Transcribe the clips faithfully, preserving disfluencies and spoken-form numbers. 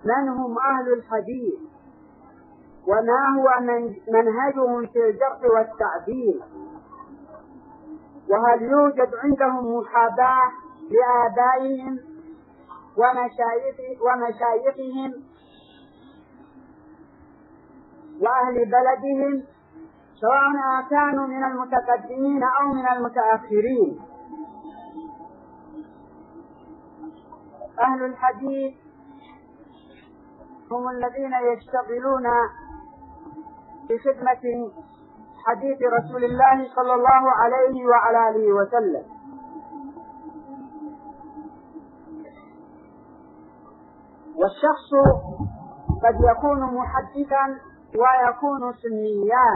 من هم أهل الحديث وما هو من منهجهم في الجرح والتعديل، وهل يوجد عندهم محاباة لآبائهم ومشايخهم وأهل بلدهم سواء كانوا من المتقدمين أو من المتأخرين. أهل الحديث هم الذين يشتغلون بخدمة حديث رسول الله صلى الله عليه وعلى آله وسلم، والشخص قد يكون محدثا ويكون سنيا.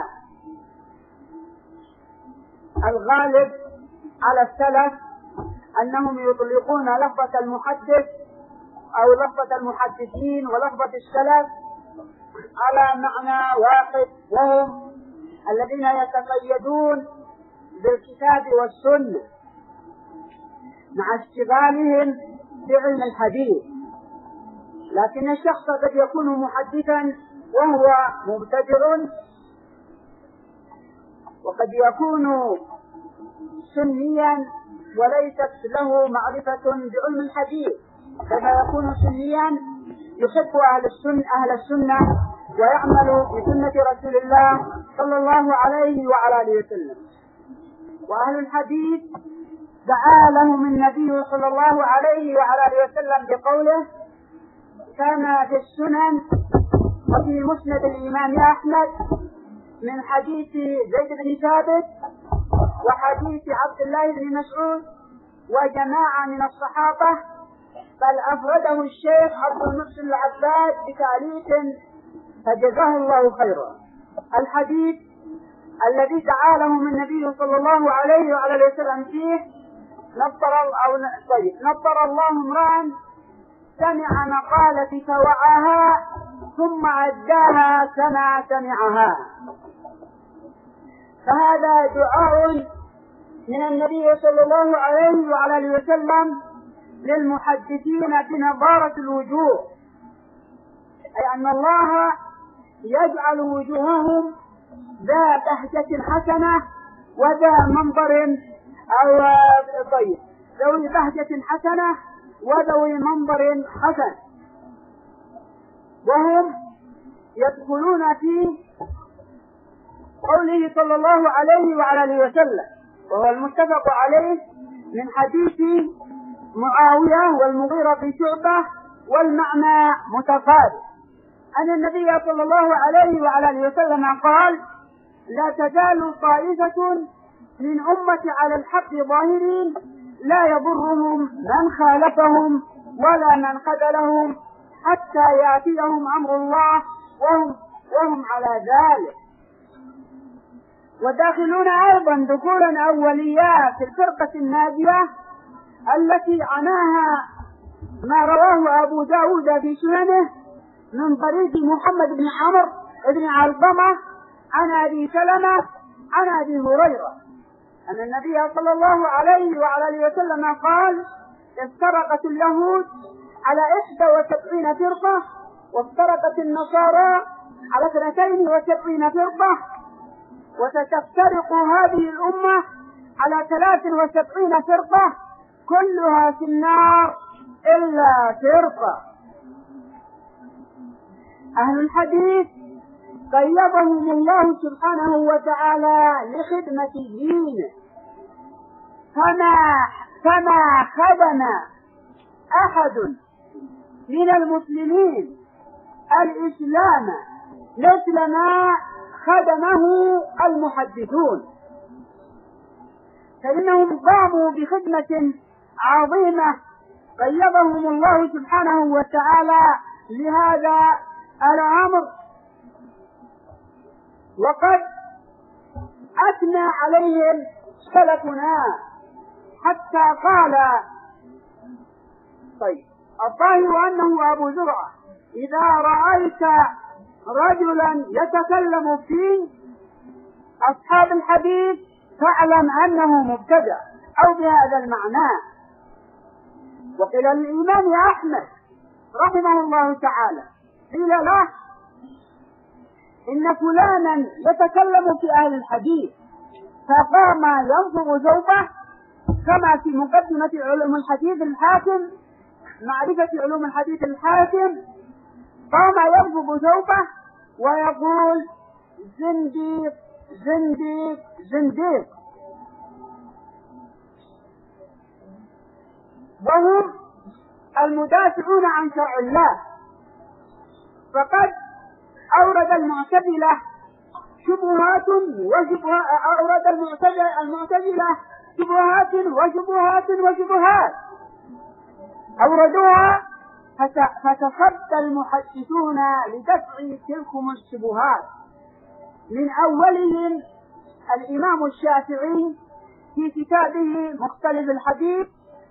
الغالب على السلف أنهم يطلقون لفظة المحدث أو لفظة المحدثين ولفظة السلف على معنى واحد، وهم الذين يتقيدون بالكتاب والسنة مع اشتغالهم بعلم الحديث. لكن الشخص قد يكون محدثا وهو مبتدع، وقد يكون سنيا وليست له معرفة بعلم الحديث، كما يكون سنيا يحب أهل السنة أهل السنة ويعمل بسنة رسول الله صلى الله عليه وعلى آله وسلم. وأهل الحديث دعا لهم النبي صلى الله عليه وعلى آله وسلم بقوله: كما في السنن وفي مسند الإمام أحمد من حديث زيد بن ثابت وحديث عبد الله بن مسعود وجماعة من الصحابة، بل أفرده الشيخ عبد المحسن العباد بتعليق فجزاه الله خيرا. الحديث الذي دعا لهم النبي صلى الله عليه وعلى وسلم فيه: نظر أو طيب نظر الله امرأ سمع مقالتي فوعاها ثم أداها كما سمعها. فهذا دعاء من النبي صلى الله عليه وعلى وسلم للمحدثين بنظارة الوجوه، أي أن الله يجعل وجوههم ذا بهجة حسنة وذا منظر أو طيب ذوي بهجة حسنة وذوي منظر حسن، وهم يدخلون في قوله صلى الله عليه وعلى آله وسلم، وهو المتفق عليه من حديث معاوية والمغيرة بن شعبة، والمعنى متقارب، أن النبي صلى الله عليه وعلى آله وسلم قال: لا تزال طائفة من أمتي على الحق ظاهرين لا يضرهم من خالفهم ولا من خذلهم حتى يأتيهم أمر الله وهم, وهم على ذلك. وداخلون أيضا دخولا أولياء في الفرقة الناجية التي عناها ما رواه أبو داود في سننه من طريق محمد بن عمرو بن علقمة عن أبي سلمة عن أبي هريرة أن النبي صلى الله عليه وعلى آله وسلم قال: افترقت اليهود على إحدى وسبعين فرقة، وافترقت النصارى على اثنتين وسبعين فرقة، وستفترق هذه الأمة على ثلاث وسبعين فرقة كلها في النار إلا فرقة. أهل الحديث قيضهم الله سبحانه وتعالى لخدمة دينه، فما فما خدم أحد من المسلمين الإسلام مثل ما خدمه المحدثون، فإنهم قاموا بخدمة عظيمة قيضهم الله سبحانه وتعالى لهذا الأمر، وقد أثنى عليهم سلفنا حتى قال طيب الظاهر أنه أبو زرعة: إذا رأيت رجلا يتكلم في أصحاب الحديث فاعلم أنه مبتدع، أو بهذا المعنى. وقيل الإمام أحمد رحمه الله تعالى قيل له إن فلانا يتكلم في أهل الحديث، فقام ينفض ثوبه كما في مقدمة علوم الحديث الحاكم، معرفة علوم الحديث الحاكم، قام ينفض ثوبه ويقول زنديق زنديق زنديق، وهم المدافعون عن شرع الله. فقد أورد المعتزلة شبهات وشبهات أورد المعتزلة شبهات وشبهات وشبهات أوردوها، فتصدى المحدثون لدفع تلكم الشبهات، من أولهم الإمام الشافعي في كتابه مختلف الحديث،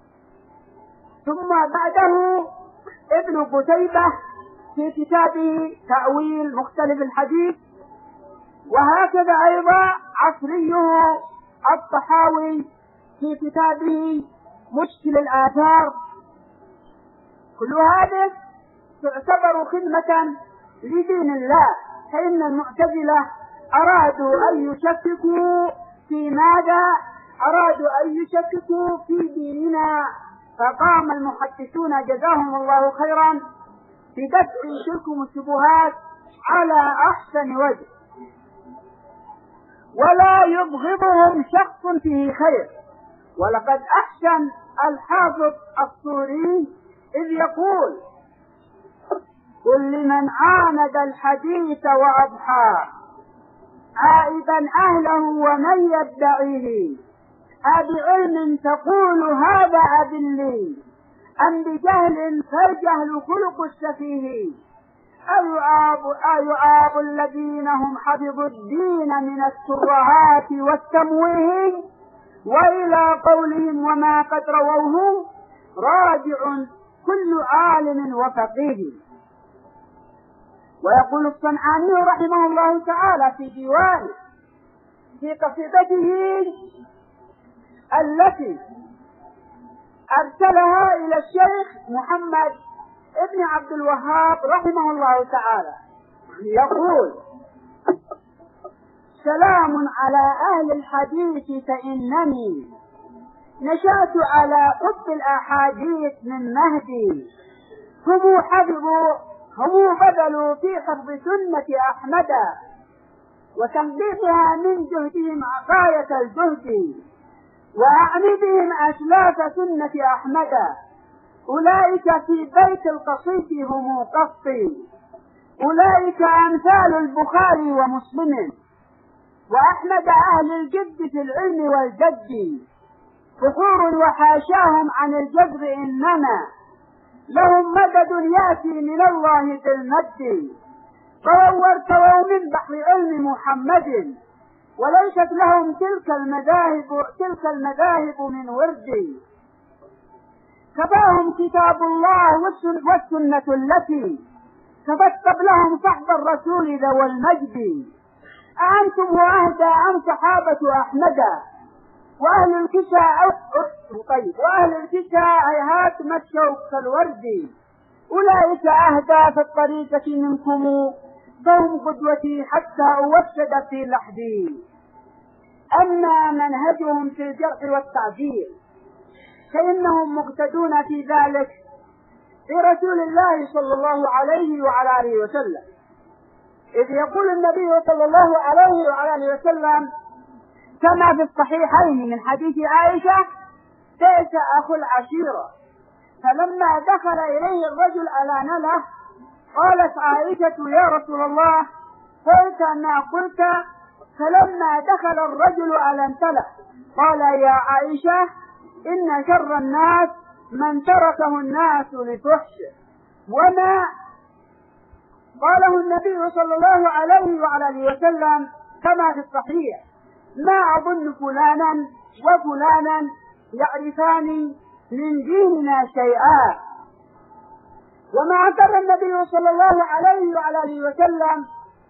ثم بعده ابن قتيبة في كتابه تأويل مختلف الحديث، وهكذا أيضا عصريه الطحاوي في كتابه مشكل الآثار. كل هذا تعتبر خدمة لدين الله، فإن المعتزلة أرادوا أن يشككوا في ماذا؟ أرادوا أن يشككوا في ديننا، فقام المحدثون جزاهم الله خيرا بدفع تلكم الشبهات على أحسن وجه، ولا يبغضهم شخص فيه خير. ولقد أحسن الحافظ الصوري إذ يقول: قل لمن عاند الحديث وأضحى عائبا أهله ومن يدعيه، أبعلم تقول هذا أذلي أم بجهل فالجهل خلق السفيه، أيعاب, أيعاب الذين هم حفظوا الدين من الترهات والتمويه، وإلى قولهم وما قد رووه راجع كل عالم وفقيه. ويقول الصنعاني رحمه الله تعالى في ديوانه في قصيدته التي أرسلها إلى الشيخ محمد ابن عبد الوهاب رحمه الله تعالى، يقول: سلام على أهل الحديث فإنني نشأت على حب الأحاديث من مهدي، هم حفظوا هم بذلوا في حفظ سنة أحمد وتنبيهها من جهدهم غاية الجهد، وأعني بهم أسلاف سنة أحمد، أولئك في بيت القصيد هم قصي، أولئك أمثال البخاري ومسلم، وأحمد أهل الجد في العلم والجد، فخور وحاشاهم عن الجذر إنما لهم مدد يأتي من الله بالمد، طووا ارتووا من بحر علم محمد، وليست لهم تلك المذاهب تلك المذاهب من ورد، كفاهم كتاب الله والسنة التي كفت قبلهم صحب الرسول ذوى المجد، أأنتم وأهدى أم صحابة أحمد، وأهل الكساء طيب وأهل الكساء هيهات مشوا كالورد، أولئك أهدى في الطريقة منكم، فهم قدوتي حتى أوسد في لحدي، أما منهجهم في الجرح والتعديل فإنهم مقتدون في ذلك برسول الله صلى الله عليه وعلى آله وسلم، إذ يقول النبي صلى الله عليه وعلى آله وسلم كما في الصحيحين من حديث عائشة: بئس أخو العشيرة. فلما دخل إليه الرجل ألان له، قالت عائشة: يا رسول الله قلت ما قلت. فلما دخل الرجل ألنت له، قال: يا عائشة إن شر الناس من تركه الناس لفحش، وما قاله النبي صلى الله عليه وعلى آله وسلم كما في الصحيح: ما أظن فلانا وفلانا يعرفان من ديننا شيئا. وما اعتبر النبي صلى الله عليه وعلى آله وسلم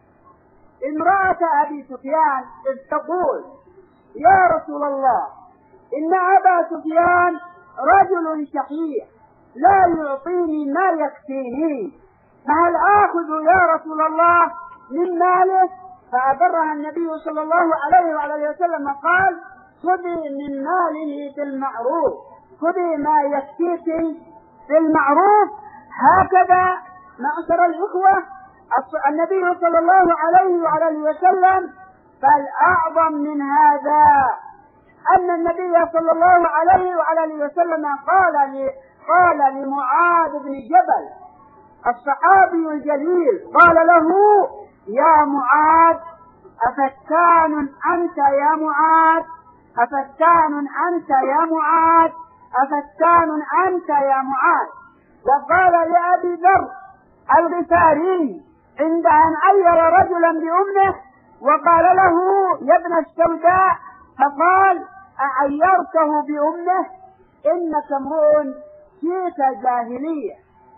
امرأة أبي سفيان إذ تقول: يا رسول الله إن أبا سفيان رجل شحيح لا يعطيني ما يكفيني، فهل آخذ يا رسول الله من ماله؟ فأبرها النبي صلى الله عليه وعلى وسلم قال: خذي من ماله بالمعروف، خذي ما يكفيك بالمعروف. هكذا معشر الإخوة النبي صلى الله عليه وعلى وسلم. فالأعظم من هذا أن النبي صلى الله عليه وعلى وسلم قال قال لمعاذ بن جبل الصحابي الجليل، قال له: يا معاذ، أفتان أنت يا معاذ، أفتان أنت يا معاذ، أفتان أنت يا معاذ. وقال لأبي ذر الغفاري عند أن عير رجلا بأمه وقال له: يا ابن السوداء، فقال: أعيرته بأمه؟ إنك امرؤ فيك جاهلية.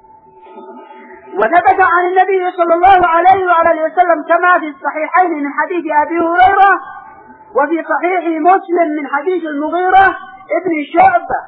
وثبت عن النبي صلى الله عليه وعلى وسلم كما في الصحيحين من حديث أبي هريرة، وفي صحيح مسلم من حديث المغيرة ابن شعبة،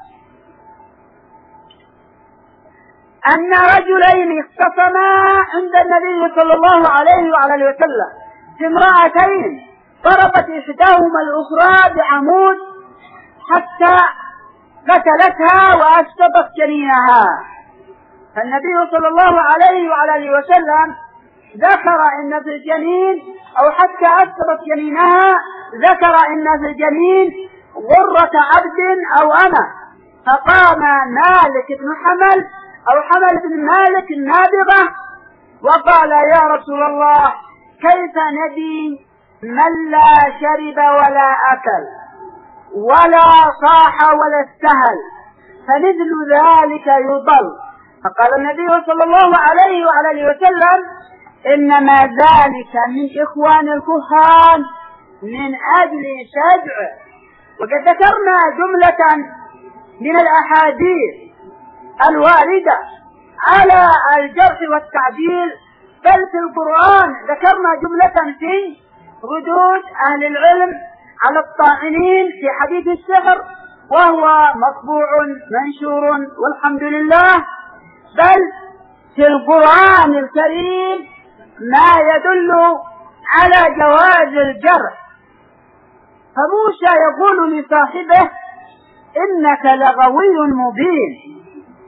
أن رجلين اختصما عند النبي صلى الله عليه وعلى وسلم في امرأتين، ضربت إحداهما الأخرى بعمود حتى قتلتها وأسقطت جنينها. فالنبي صلى الله عليه وعلى وسلم ذكر إن في الجنين، أو حتى أسقطت جنينها، ذكر إن في الجنين غرة عبد أو أمة. فقام مالك بن حمل أو حمل بن مالك النابغة وقال: يا رسول الله، كيف ندي من لا شرب ولا أكل ولا صاح ولا استهل، فمثل ذلك يضل. فقال النبي صلى الله عليه وعلى وسلم: إنما ذلك من إخوان الكهان من أجل شجع. وقد ذكرنا جملة من الأحاديث الواردة على الجرح والتعديل، بل في القرآن ذكرنا جملة في ردود أهل العلم على الطاعنين في حديث السحر، وهو مطبوع منشور والحمد لله. بل في القرآن الكريم ما يدل على جواز الجرح. فموسى يقول لصاحبه: إنك لغوي مبين.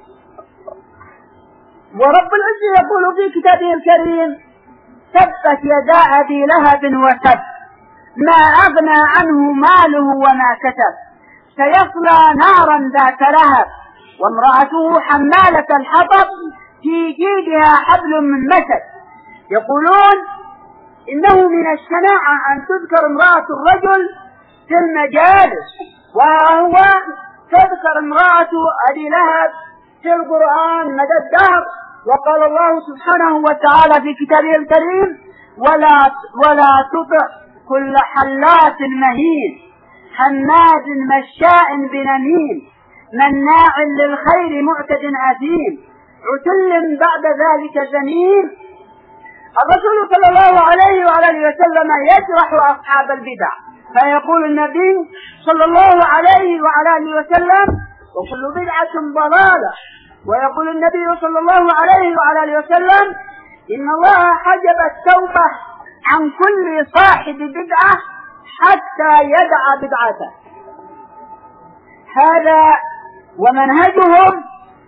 ورب العزة يقول في كتابه الكريم: تبت يدا أبي لهب وتب، ما أغنى عنه ماله وما كسب، سيصلى نارا ذات لهب، وامرأته حمالة الحطب، في جيدها حبل من مسد. يقولون إنه من الشناعة أن تذكر امرأة الرجل في المجالس، وهو تذكر امرأة أبي لهب في القرآن مدى الدهر. وقال الله سبحانه وتعالى في كتابه الكريم: ولا ولا تطع كل حلاف مهين حماد مشاء بنميم مناع للخير معتد أثيم عتل بعد ذلك زنيم. الرسول صلى الله عليه وعلى وسلم يجرح أصحاب البدع، فيقول النبي صلى الله عليه وعلى وسلم: وكل بدعة ضلالة. ويقول النبي صلى الله عليه وعلى وسلم: إن الله حجب التوبة عن كل صاحب بدعة حتى يدع بدعته. هذا ومنهجهم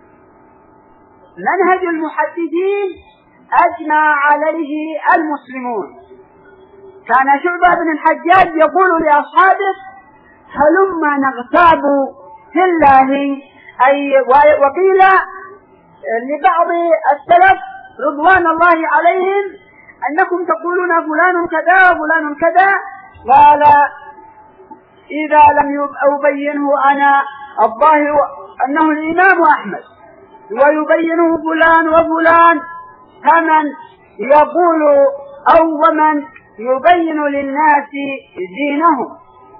منهج المحدثين أجمع عليه المسلمون. كان شعبة بن الحجاج يقول لأصحابه: هلما نغتاب في الله. أي وقيل لبعض السلف رضوان الله عليهم: أنكم تقولون فلان كذا وفلان كذا. قال: إذا لم أبينه أنا، الظاهر أنه الإمام أحمد، ويبينه فلان وفلان، فمن يقول أو ومن يبين للناس دينهم.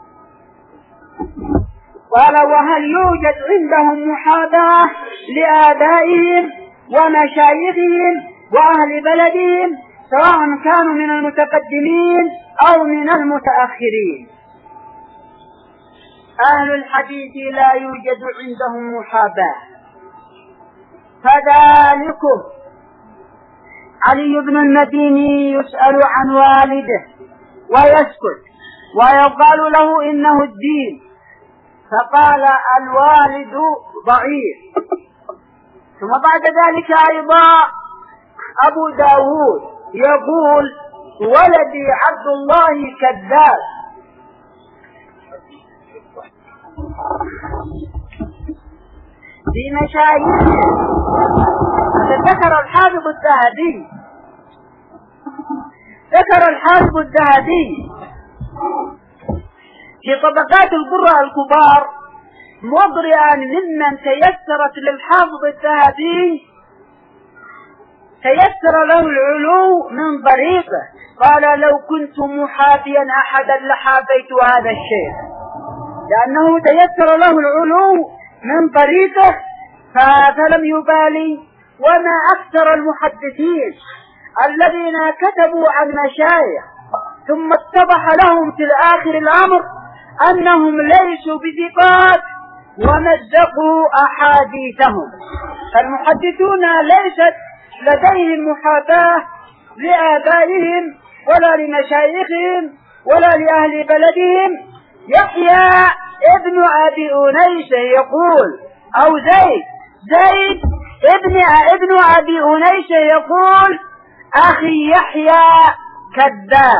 قال: وهل يوجد عندهم محاباة لآبائهم ومشايخهم وأهل بلدهم، سواء كانوا من المتقدمين أو من المتأخرين؟ أهل الحديث لا يوجد عندهم محاباة، فذلكم علي بن المديني يسأل عن والده ويسكت ويقال له إنه الدين، فقال الوالد ضعيف. ثم بعد ذلك أيضا أبو داود يقول ولدي عبد الله كذاب. في مشايخه ذكر الحافظ الذهبي ذكر الحافظ الذهبي في طبقات القراء الكبار مضرئا ممن تيسرت للحافظ الذهبي تيسر له العلو من طريقه، قال لو كنت محابيا أحدا لحابيت هذا الشيخ، لأنه تيسر له العلو من طريقه فلم يبالي. وما أكثر المحدثين الذين كتبوا عن مشايخ ثم اتضح لهم في الآخر الأمر أنهم ليسوا بثقات ومزقوا أحاديثهم. فالمحدثون ليست لديهم محاباة لآبائهم ولا لمشايخهم ولا لأهل بلدهم. يحيى ابن أبي أنيس يقول أو زيد زيد ابن ابن أبي أنيس يقول أخي يحيى كذاب.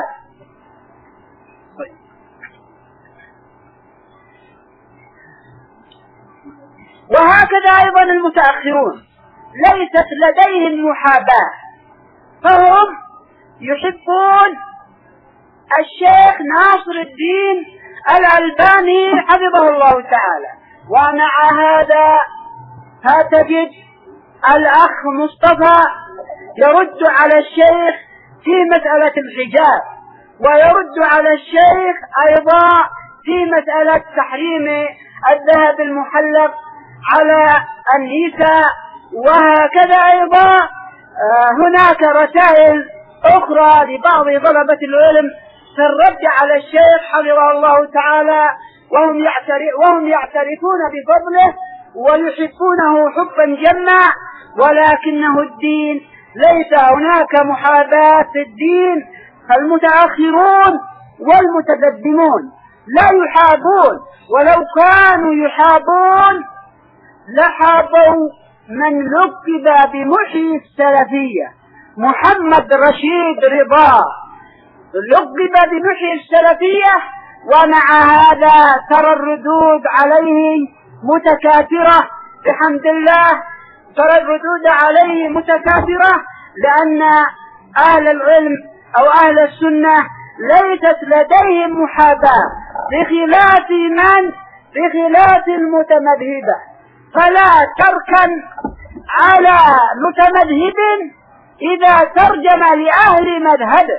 وهكذا أيضا المتأخرون ليست لديهم محاباة، فهم يحبون الشيخ ناصر الدين الألباني حفظه الله تعالى. ومع هذا فتجد الأخ مصطفى يرد على الشيخ في مسألة الحجاب، ويرد على الشيخ أيضا في مسألة تحريم الذهب المحلق على النساء. وهكذا أيضا هناك رسائل أخرى لبعض طلبة العلم في الرد على الشيخ حفظه الله تعالى، وهم وهم يعترفون بفضله ويحبونه حبا جما، ولكنه الدين ليس هناك محاباة في الدين. فالمتأخرون والمتقدمون لا يحابون، ولو كانوا يحابون لحابوا من لقب بمحيي السلفية محمد رشيد رضا، لقب بمحيي السلفية. ومع هذا ترى الردود عليه متكاثرة بحمد الله، ترى الردود عليه متكاثرة، لأن أهل العلم أو أهل السنة ليست لديهم محاباة بخلاف من بخلاف المتمذهبة. فلا تركن على متمذهب إذا ترجم لأهل مذهبه،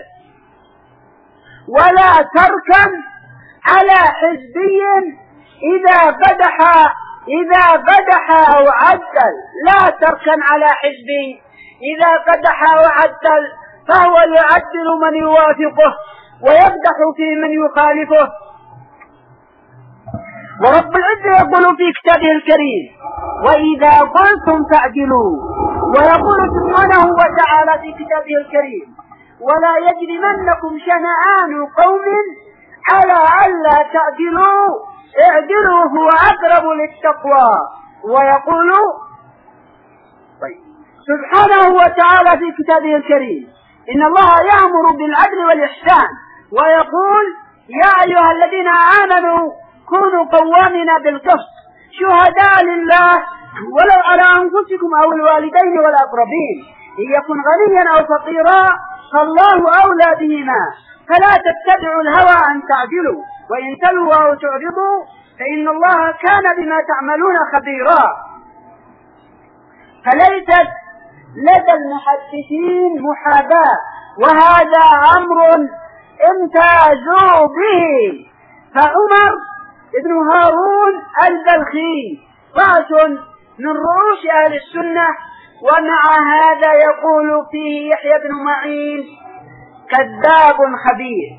ولا تركن على حزبي إذا قدح إذا قدح أو عدل. لا تركن على حزبي إذا قدح أو عدل، فهو يعدل من يوافقه ويقدح في من يخالفه. ورب العزة يقول في كتابه الكريم وإذا قلتم فاعدلوا، ويقول سبحانه وتعالى في كتابه الكريم ولا يجرمنكم شنآن قوم على ألا تعدلوا اعدلوا هو أقرب للتقوى. ويقول طيب سبحانه وتعالى في كتابه الكريم إن الله يأمر بالعدل والإحسان، ويقول يا أيها الذين آمنوا كونوا قوامين بالقسط شهداء لله ولو على أنفسكم أو الوالدين والأقربين إن يكن غنيا أو فقيرا فالله أولى بهما فلا تتبعوا الهوى أن تعدلوا وإن تلووا أو تعرضوا فإن الله كان بما تعملون خبيرا. فليست لدى المحدثين محاباة، وهذا أمر امتازوا به. فعمر ابن هارون البلخي رأس من رؤوس أهل السنة، ومع هذا يقول فيه يحيى بن معين كذاب خبيث.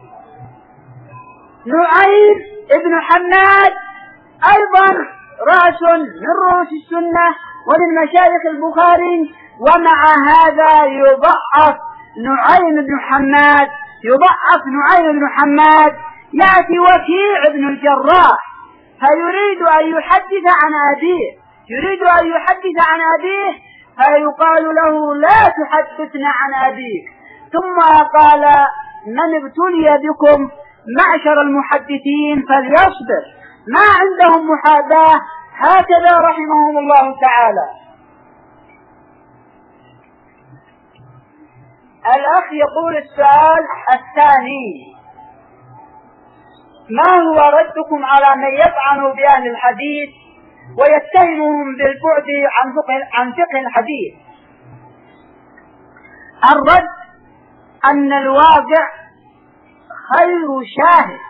نعيم ابن حماد أيضا رأس من رؤوس السنة، ومن مشايخ البخاري. ومع هذا يضعف نعيم بن حماد يضعف نعيم بن حماد يأتي وكيع بن الجراح فيريد أن يحدث عن أبيه يريد أن يحدث عن أبيه فيقال له لا تحدثنا عن أبيك. ثم قال من ابتلي بكم معشر المحدثين فليصبر ما عندهم محاباة. هكذا رحمهم الله تعالى. الأخ يقول السؤال الثاني: ما هو ردكم على من يطعن بأهل الحديث ويتهمهم بالبعد عن فقه عن فقه الحديث؟ الرد أن الواقع خير شاهد،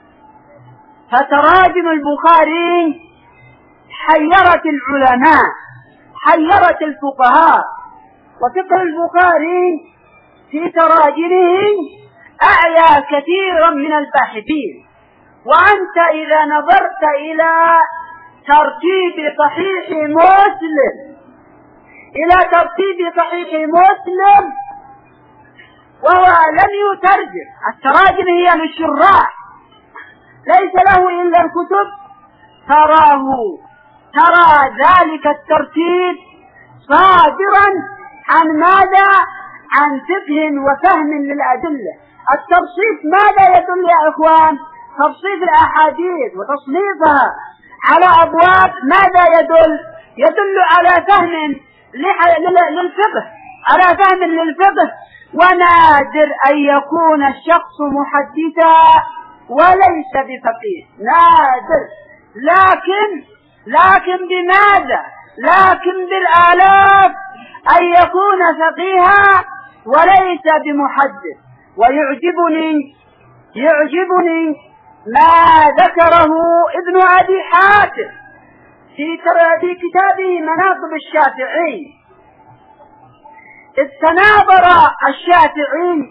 فتراجم البخاري حيرت العلماء حيرت الفقهاء، وفقه البخاري في تراجمه أعيا كثيرا من الباحثين. وأنت إذا نظرت إلى ترتيب صحيح مسلم إلى ترتيب صحيح مسلم وهو لم يترجم، التراجم هي للشراح ليس له إلا الكتب، تراه ترى ذلك الترتيب صادرا عن ماذا؟ عن فقه وفهم للأدلة. الترصيف ماذا يدل يا إخوان؟ ترصيف الأحاديث وتصنيفها على أبواب ماذا يدل؟ يدل على فهم للفقه على فهم للفقه. ونادر أن يكون الشخص محدثا وليس بفقيه، نادر. لكن لكن بماذا؟ لكن بالآلاف أن يكون فقيها وليس بمحدث. ويعجبني يعجبني ما ذكره ابن أبي حاتم في في كتابه مناقب الشافعي، إذ تناظر الشافعي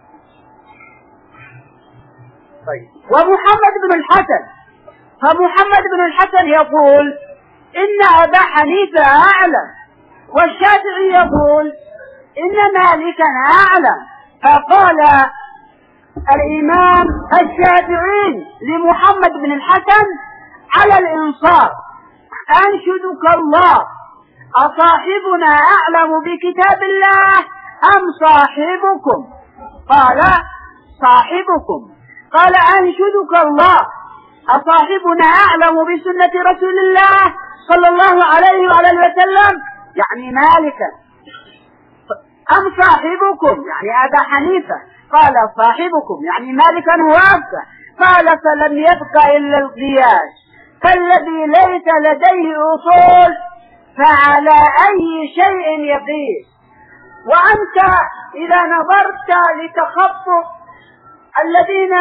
طيب ومحمد بن الحسن، فمحمد بن الحسن يقول إن أبا حنيفة أعلم، والشافعي يقول إن مالكا أعلم. فقال الإمام الشافعي لمحمد بن الحسن على الإنصاف: أنشدك الله، أصاحبنا أعلم بكتاب الله أم صاحبكم؟ قال: صاحبكم. قال: أنشدك الله، أصاحبنا أعلم بسنة رسول الله صلى الله عليه وعلى وسلم، يعني مالكا، أم صاحبكم يعني أبا حنيفة؟ قال: صاحبكم يعني مالكا وافقه. قال: فلم يبق إلا القياس، فالذي ليس لديه أصول فعلى أي شيء يقيس. وأنت إذا نظرت لتخطط الذين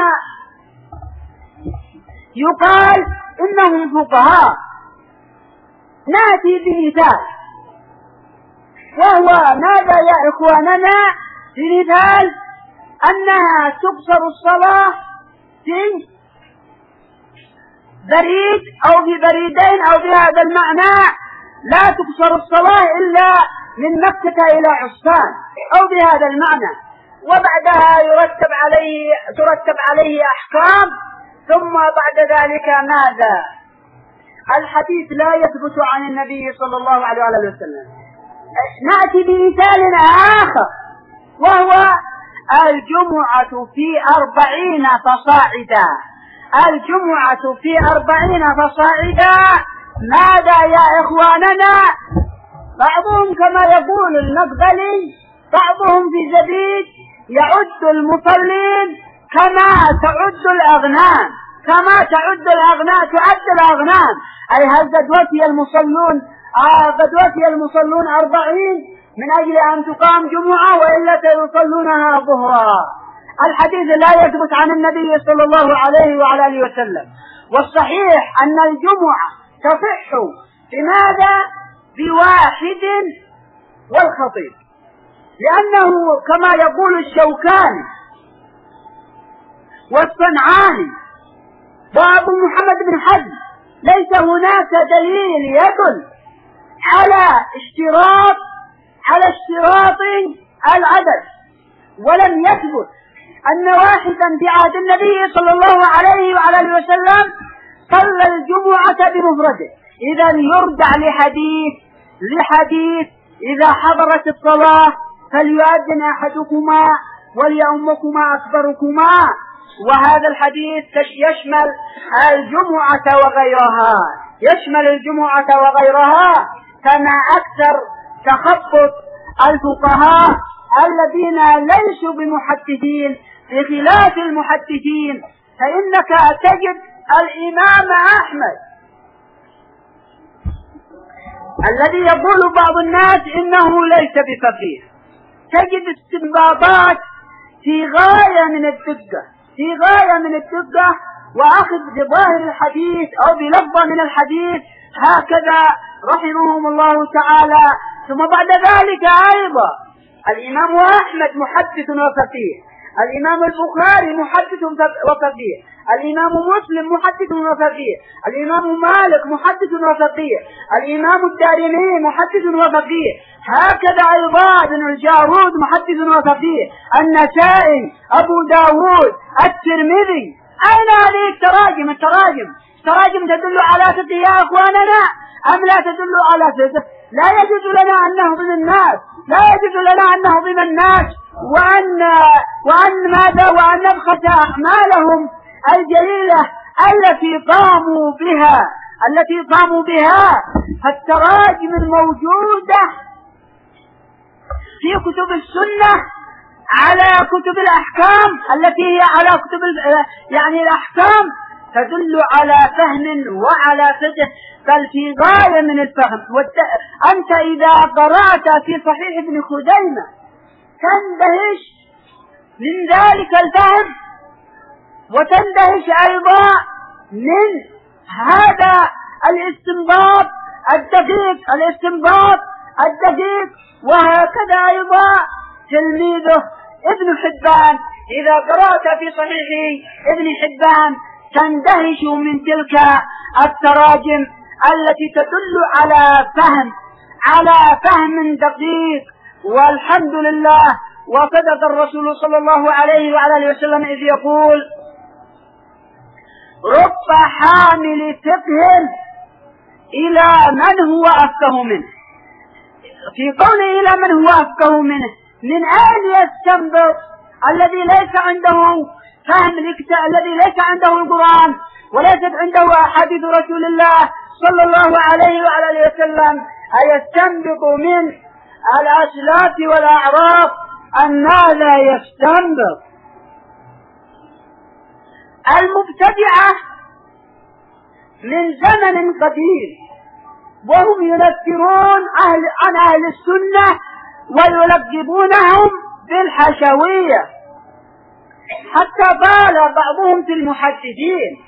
يقال إنهم فقهاء، نأتي بمثال، وهو ماذا يا إخواننا؟ بمثال أنها تقصر الصلاة في بريد أو في بريدين أو بهذا المعنى، لا تقصر الصلاة إلا من مكة إلى عسفان أو بهذا المعنى، وبعدها يرتب عليه ترتب عليه أحكام. ثم بعد ذلك ماذا؟ الحديث لا يثبت عن النبي صلى الله عليه وسلم. نأتي بمثال آخر، وهو الجمعة في أربعين فصاعدا. الجمعة في أربعين فصاعدا ماذا يا إخواننا؟ بعضهم كما يقول المقبلي، بعضهم في زبيد يعد المصلين كما تعد الأغنام كما تعد الأغنام تعد الأغنام أي هل قد وفي المصلون آه قد وفي المصلون أربعين من أجل أن تقام جمعة وإلا سيصلونها ظهرا. الحديث لا يثبت عن النبي صلى الله عليه وعلى آله وسلم. والصحيح أن الجمعة تصح بماذا؟ بواحد والخطيب، لأنه كما يقول الشوكاني والصنعاني وأبو محمد بن حزم ليس هناك دليل يدل على اشتراط على اشتراط العدد، ولم يثبت أن واحدا في عهد النبي صلى الله عليه وعلى اله وسلم صلى الجمعة بمفرده. إذا يرجع لحديث لحديث إذا حضرت الصلاة فليؤذن أحدكما وليؤمكما أكبركما، وهذا الحديث يشمل الجمعة وغيرها يشمل الجمعة وغيرها كما أكثر تخبط الفقهاء الذين ليسوا بمحدثين بخلاف المحدثين. فإنك تجد الإمام أحمد الذي يقول بعض الناس إنه ليس بفقيه، تجد استنباطات في غاية من الدقة في غاية من الدقة وأخذ بظاهر الحديث أو بلفظة من الحديث هكذا رحمهم الله تعالى. ثم بعد ذلك أيضا الإمام أحمد محدث وفقيه، الإمام البخاري محدث وفقيه، الإمام مسلم محدث وفقيه، الإمام مالك محدث وفقيه، الإمام الدارمي محدث وفقيه، هكذا أيضا ابن الجارود محدث وفقيه، النسائي، أبو داود، الترمذي. أين هذه التراجم التراجم التراجم تدل على فقه يا أخواننا أم لا تدل على فقه؟ لا يجوز لنا أن نهضم الناس لا يجوز لنا أن نهضم الناس وأن وأن ماذا وأن نبخس أعمالهم الجليلة التي قاموا بها التي قاموا بها. فالتراجم الموجودة في كتب السنة على كتب الأحكام التي هي على كتب يعني الأحكام تدل على فهم وعلى فقه، بل في غاية من الفهم. أنت إذا قرأت في صحيح ابن خزيمة تندهش من ذلك الفهم، وتندهش أيضا من هذا الاستنباط الدقيق الاستنباط الدقيق وهكذا أيضا تلميذه ابن حبان. إذا قرأت في صحيح ابن حبان تندهش من تلك التراجم التي تدل على فهم على فهم دقيق. والحمد لله، وصدق الرسول صلى الله عليه وعلى اله وسلم إذ يقول: رب حامل فقه إلى من هو أفقه منه. في قوله إلى من هو أفقه منه، من أين يستنبط الذي ليس عنده فهم الذي ليس عنده القرآن وليست عنده أحاديث رسول الله صلى الله عليه وعلى اله وسلم؟ أيستنبط من الأسلاف والأعراف أن ماذا يستنبط؟ المبتدعة من زمن قديم وهم ينكرون أهل عن أهل السنة ويلقبونهم بالحشوية، حتى قال بعضهم في المحدثين: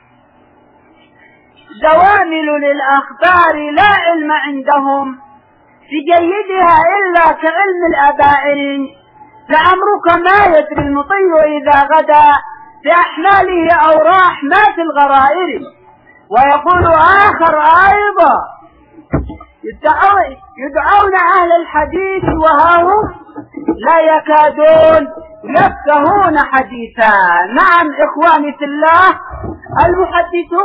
زوامل للأخبار لا علم عندهم بجيدها إلا كعلم الأبائر، لعمرك ما يدري المطيع إذا غدا بأحماله أو راح ما في الغرائر. ويقول آخر أيضا: يدعون أهل الحديث وهم لا يكادون يفقهون حديثا. نعم إخواني في الله، المحدثون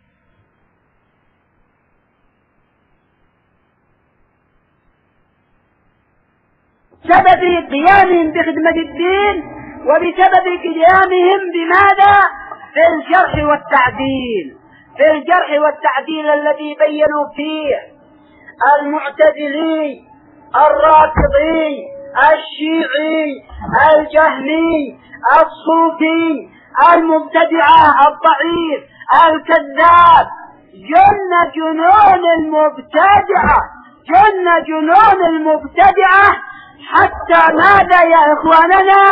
بسبب قيامهم بخدمة الدين وبسبب قيامهم بماذا؟ في الجرح والتعديل في الجرح والتعديل الذي بينوا فيه المعتزلي، الرافضي، الشيعي، الجهمي، الصوفي، المبتدعة، الضعيف، الكذاب. جن جنون المبتدعة جن جنون المبتدعة حتى ماذا يا إخواننا؟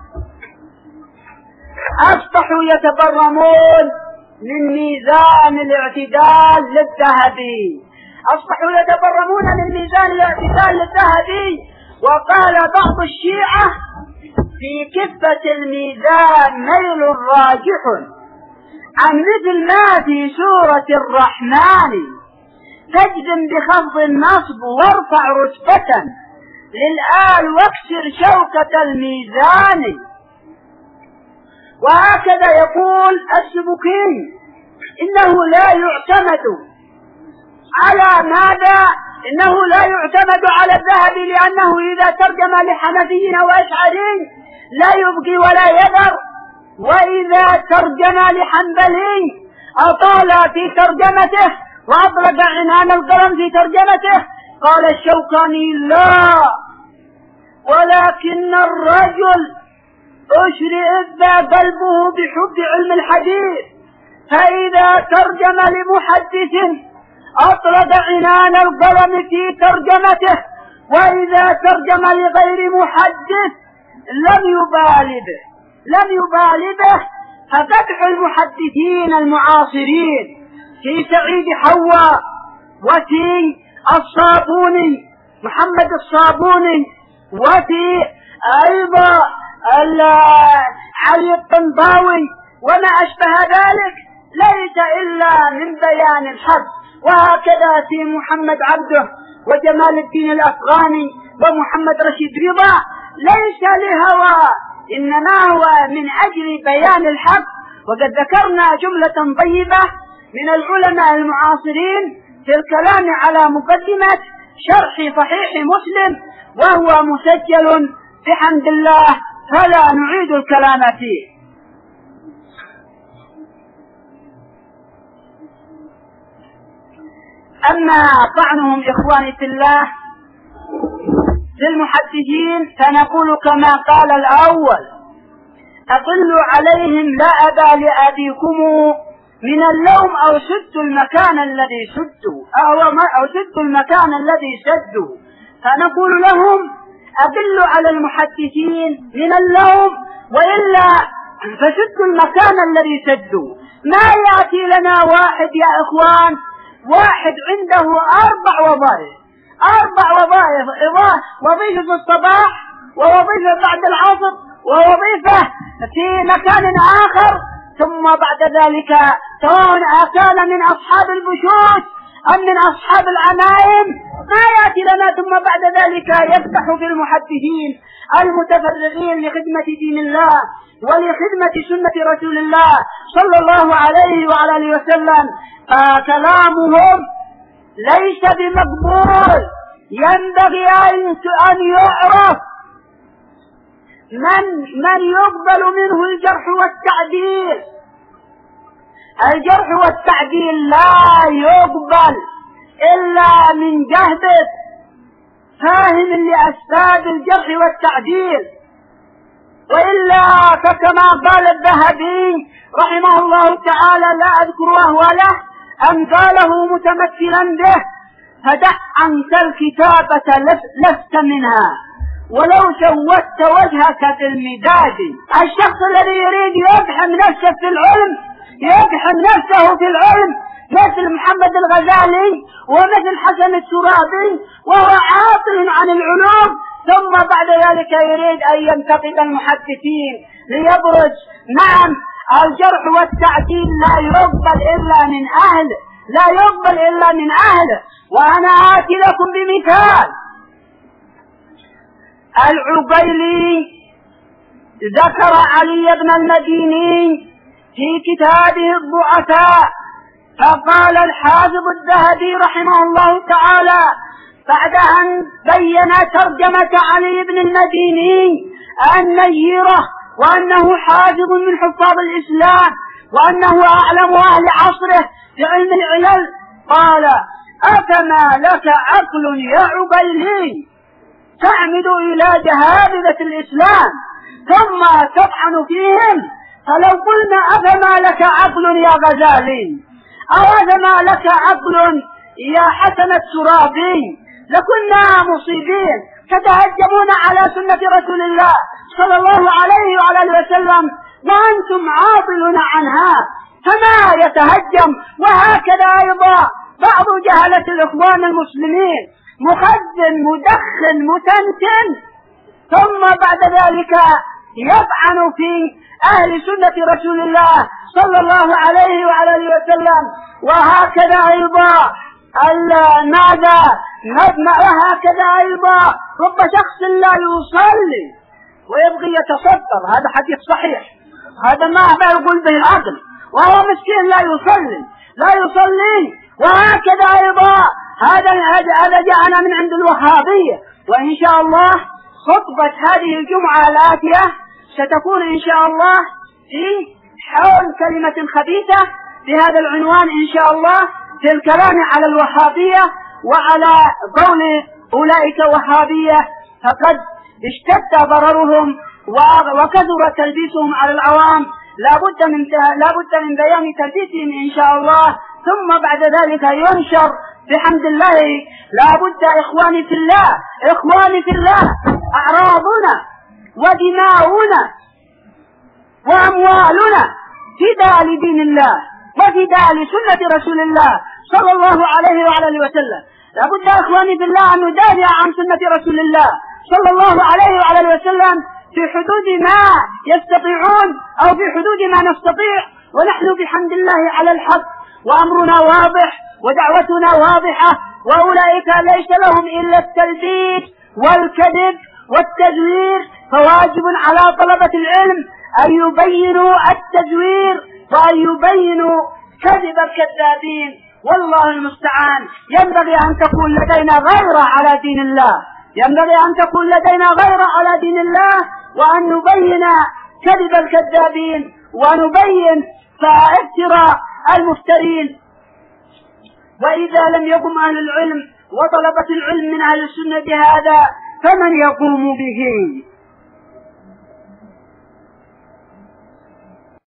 أصبحوا يتبرمون من ميزان الاعتدال للذهبي أصبحوا يتبرمون من ميزان الاعتدال للذهبي. وقال بعض الشيعة: في كفة الميزان ميل راجح عن مثل ما في سورة الرحمن، فاجزم بخفض النصب وارفع رتبة للآل واكسر شوكة الميزان. وهكذا يقول السبكي إنه لا يعتمد على ماذا؟ إنه لا يعتمد على الذهب، لأنه إذا ترجم لحنفي أو أشعري لا يبقي ولا يذر، وإذا ترجم لحنبلي أطال في ترجمته وأطلق عنان القلم في ترجمته. قال الشوكاني لا، ولكن الرجل أشرئ قلبه بحب علم الحديث، فإذا ترجم لمحدث أطلق عنان القلم في ترجمته، وإذا ترجم لغير محدث لم يبال به لم يبال به ففتح المحدثين المعاصرين في سعيد حواء وفي الصابوني محمد الصابوني وفي أيضا علي الطنطاوي وما أشبه ذلك ليس إلا من بيان الحق. وهكذا في محمد عبده وجمال الدين الأفغاني ومحمد رشيد رضا ليس لهوى، إنما هو من أجل بيان الحق. وقد ذكرنا جملة طيبة من العلماء المعاصرين في الكلام على مقدمة شرح صحيح مسلم، وهو مسجل بحمد الله فلا نعيد الكلام فيه. أما طعنهم إخواني في الله في المحدثين فنقول كما قال الأول: أطلوا عليهم لا أبا لأبيكم من اللوم أو سدوا المكان الذي سدوا أو, أو سدوا المكان الذي سدوا. فنقول لهم: أدلوا على المحدثين من اللوم، وإلا فسدوا المكان الذي سدوا. ما يأتي لنا واحد يا إخوان واحد عنده أربع وظائف أربع وظائف وظيفة في الصباح، ووظيفة بعد العصر، ووظيفة في مكان آخر، ثم بعد ذلك سواء كان من أصحاب البشوش أم من أصحاب العمائم ما يأتي لنا ثم بعد ذلك يفتح في المحدثين المتفرغين لخدمة دين الله ولخدمة سنة رسول الله صلى الله عليه وعلى آله وسلم. فكلامهم ليس بمقبول، ينبغي أن يعرف من من يقبل منه الجرح والتعديل. الجرح والتعديل لا يقبل إلا من جهد فاهم لأسباب الجرح والتعديل، وإلا فكما قال الذهبي رحمه الله تعالى لا أذكر أهواله أن قاله متمثلا به: فدع عنك الكتابة لست منها ولو سودت وجهك في المداد. الشخص الذي يريد يقحم نفسه في العلم يقحم نفسه في العلم مثل محمد الغزالي ومثل حسن الترابي وهو عاطل عن العلوم، ثم بعد ذلك يريد أن ينتقد المحدثين ليبرز. نعم، الجرح والتعديل لا يقبل إلا من أهل لا يقبل إلا من أهل. وأنا آتي لكم بمثال: العقيلي ذكر علي بن المديني في كتابه الضعفاء، فقال الحافظ الذهبي رحمه الله تعالى بعد أن بين ترجمة علي بن المديني النيرة وأنه حافظ من حفاظ الإسلام وأنه أعلم أهل عصره بعلم العلل، قال: أفما لك عقل يا عقيلي تعمد إلى جهابذة الإسلام ثم تطعن فيهم؟ فلو قلنا أفما لك عقل يا غزالي أو أفما لك عقل يا حسن الترابي لكنا مصيبين، تتهجمون على سنة رسول الله صلى الله عليه وعلى آله وسلم وأنتم عاطلون عنها، فما يتهجم. وهكذا أيضا بعض جهلة الإخوان المسلمين مخزن مدخن متنتن، ثم بعد ذلك يطعن في أهل سنة رسول الله صلى الله عليه وعلى آله وسلم. وهكذا أيضا ماذا نبنى. وهكذا أيضا رب شخص لا يصلي ويبغي يتصدر، هذا حديث صحيح، هذا ما يقول به العقل، وهو مسكين لا يصلي لا يصلي. وهكذا أيضا هذا هذا جاءنا من عند الوهابية. وإن شاء الله خطبة هذه الجمعة الآتية ستكون إن شاء الله في حول كلمة خبيثة بهذا العنوان إن شاء الله، في الكلام على الوهابية وعلى قول أولئك وهابية، فقد اشتد ضررهم وكثر تلبيسهم على العوام. لا بد من لا بد من بيان تلبيسهم إن شاء الله، ثم بعد ذلك ينشر بحمد الله. لا بد إخواني في الله إخواني في الله أعراضنا ودماؤنا وأموالنا فداء لدين الله وفداء لسنة رسول الله صلى الله عليه وعلى وسلم. لا بد إخواني في الله أن ندافع عن سنة رسول الله صلى الله عليه وعلى وسلم في حدود ما يستطيعون أو في حدود ما نستطيع، ونحن بحمد الله على الحق وأمرنا واضح ودعوتنا واضحة. وأولئك ليس لهم إلا التلبيس والكذب والتزوير، فواجب على طلبة العلم أن يبينوا التزوير وأن يبينوا كذب الكذابين، والله المستعان. ينبغي أن تكون لدينا غيرة على دين الله، ينبغي أن تكون لدينا غيرة على دين الله، وأن نبين كذب الكذابين ونبين فافتراء المفترين. وإذا لم يقم أهل العلم وطلبة العلم من أهل السنة بهذا فمن يقوم به؟